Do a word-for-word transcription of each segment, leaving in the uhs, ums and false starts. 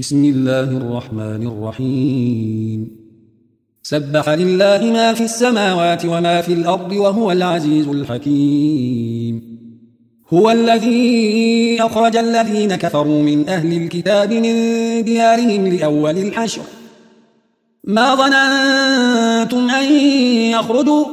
بسم الله الرحمن الرحيم سبح لله ما في السماوات وما في الأرض وهو العزيز الحكيم هو الذي أخرج الذين كفروا من أهل الكتاب من ديارهم لأول الحشر ما ظننتم أن يخرجوا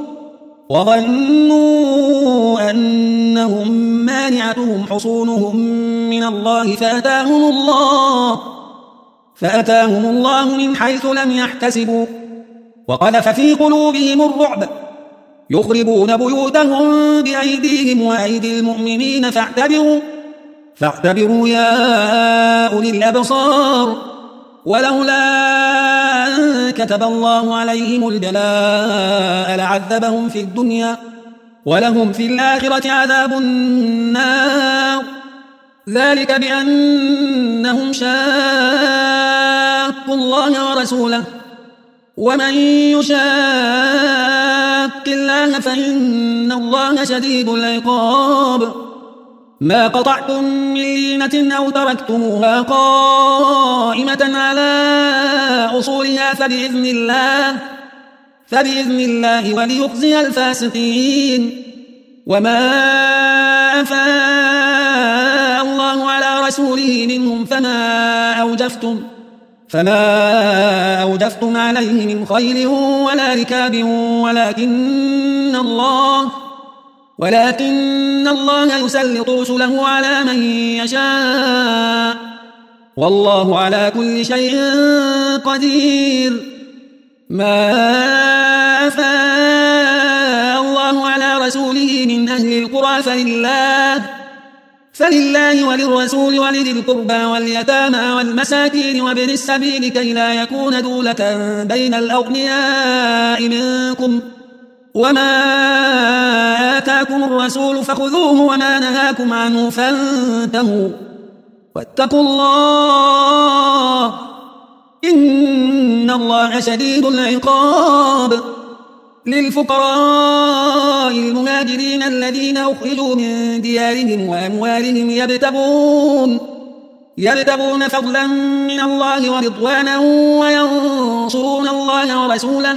وظنوا أنهم مانعتهم حصونهم من الله فأتاهم الله فأتاهم الله من حيث لم يحتسبوا وقذف في قلوبهم الرعب يخربون بيوتهم بأيديهم وأيدي المؤمنين فاعتبروا فاعتبروا يا أولي الأبصار ولولا أن كتب الله عليهم الجلاء لعذبهم في الدنيا ولهم في الآخرة عذاب النار ذلك بأنهم شاقوا الله ورسوله ومن يشاق الله فإن الله شديد العقاب ما قطعتم من لينة أو تركتموها قائمة على أصولها فبإذن الله فبإذن الله وليخزي الفاسقين وما أفاء الله على رسوله منهم فما أوجفتم فما أوجفتم عليه من خيل ولا ركاب ولكن الله ولكن الله يسلط رسله على من يشاء والله على كل شيء قدير ما أفاء الله على رسوله من أهل القرى فلله فلله وللرسول ولذي القربى واليتامى والمساكين وابن السبيل كي لا يكون دولة بين الأغنياء منكم وما آتاكم الرسول فخذوه وما نهاكم عنه فانتهوا واتقوا الله إن الله شديد العقاب للفقراء المهاجرين الذين أخرجوا من ديارهم وأموالهم يبتغون يبتغون فضلا من الله ورضوانا وينصرون الله ورسوله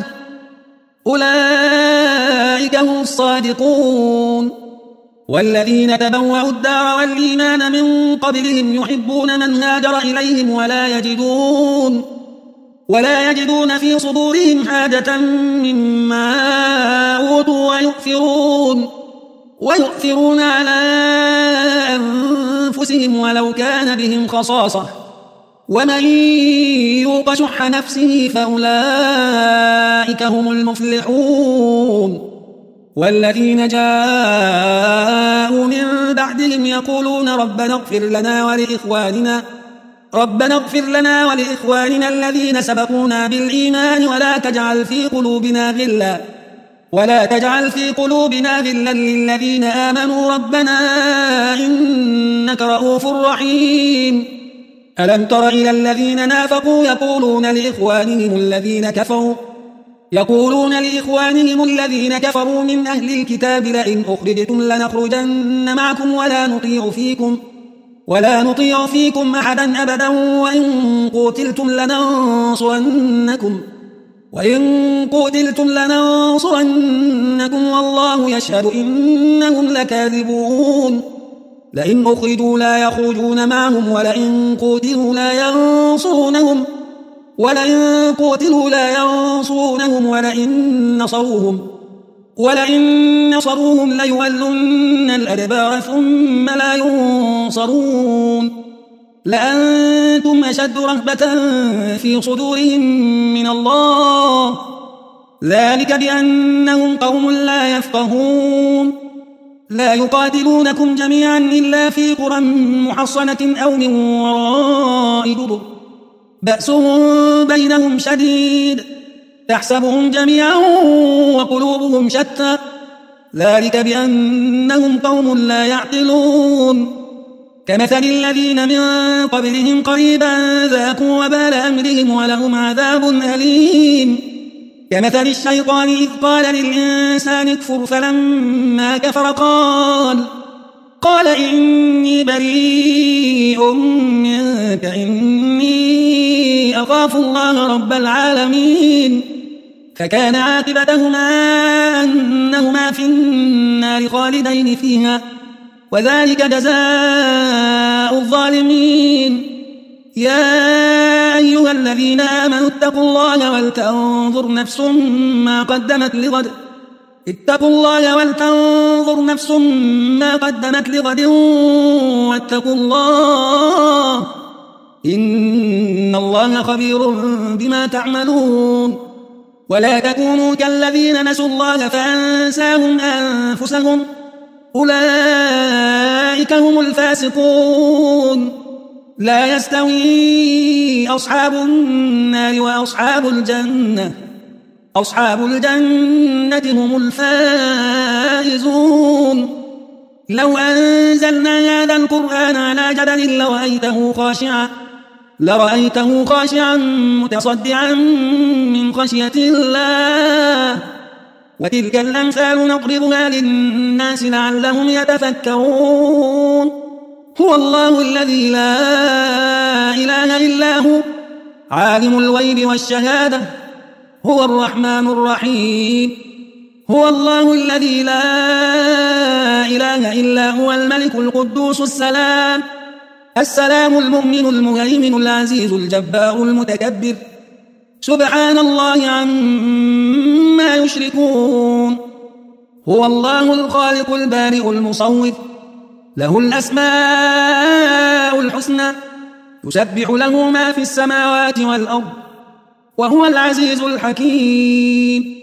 أولئك هم الصادقون والذين تبوأوا الدار والإيمان من قبلهم يحبون من هاجر إليهم ولا يجدون ولا يجدون في صدورهم حاجة مما أوتوا ويؤثرون ويؤثرون على أنفسهم ولو كان بهم خصاصة ومن يوق شح نفسه فأولئك هم المفلحون والذين جاءوا من بعدهم يقولون ربنا اغفر لنا ولإخواننا ربنا اغفر لنا ولإخواننا الذين سبقونا بالإيمان ولا تجعل في قلوبنا غلا ولا تجعل في قلوبنا غلا للذين آمنوا ربنا إنك رؤوف رحيم ألم تر إلى الذين نافقوا يقولون لإخوانهم الذين كفروا يقولون لإخوانهم الذين كفروا من أهل الكتاب لئن أخرجتم لنخرجن معكم ولا نطيع فيكم ولا نطيع فيكم أحدا أبدا وإن قتلتم لننصرنكم وإن قتلتم لننصرنكم والله يشهد إنهم لكاذبون لئن أخرجوا لا يخرجون معهم ولئن قتلوا لا ينصرونهم ولئن قتلوا لا ينصرونهم ولئن نصروهم ولئن نصروهم ليولن الأدبار ثم لا ينصرون لأنتم أشد رهبة في صدورهم من الله ذلك بأنهم قوم لا يفقهون لا يقاتلونكم جميعا إلا في قرى محصنة أو من وراء جدر بأسهم بينهم شديد تحسبهم جميعا وقلوبهم شتى ذلك بأنهم قوم لا يعقلون كمثل الذين من قبلهم قريبا ذاقوا وبال أمرهم ولهم عذاب أليم كمثل الشيطان إذ قال للإنسان اكفر فلما كفر قال قال إني بريء منك إني أخاف الله رب العالمين. فكان عاقبتهما أنهما في النار خالدين فيها وذلك جزاء الظالمين. يا أيها الذين آمنوا اتقوا الله ولتنظر نفس ما قدمت لغد اتقوا الله ولتنظر نفس ما قدمت لغد واتقوا الله إن الله خبير بما تعملون. ولا تكونوا كالذين نسوا الله فأنساهم أنفسهم أولئك هم الفاسقون. لا يستوي أصحاب النار وأصحاب الجنة أصحاب الجنة هم الفائزون. لو أنزلنا هذا القرآن على جبل لرأيته خاشعا لرأيته خاشعا متصدعا من خشية الله. وتلك الأمثال نضربها للناس لعلهم يتفكرون. هو الله الذي لا إله إلا هو عالم الغيب والشهادة هو الرحمن الرحيم. هو الله الذي لا إله إلا هو الملك القدوس السلام السلام المؤمن المهيمن العزيز الجبار المتكبر سبحان الله عما يشركون. هو الله الخالق البارئ المصور له الأسماء الحسنى يسبح له ما في السماوات والأرض وهو العزيز الحكيم.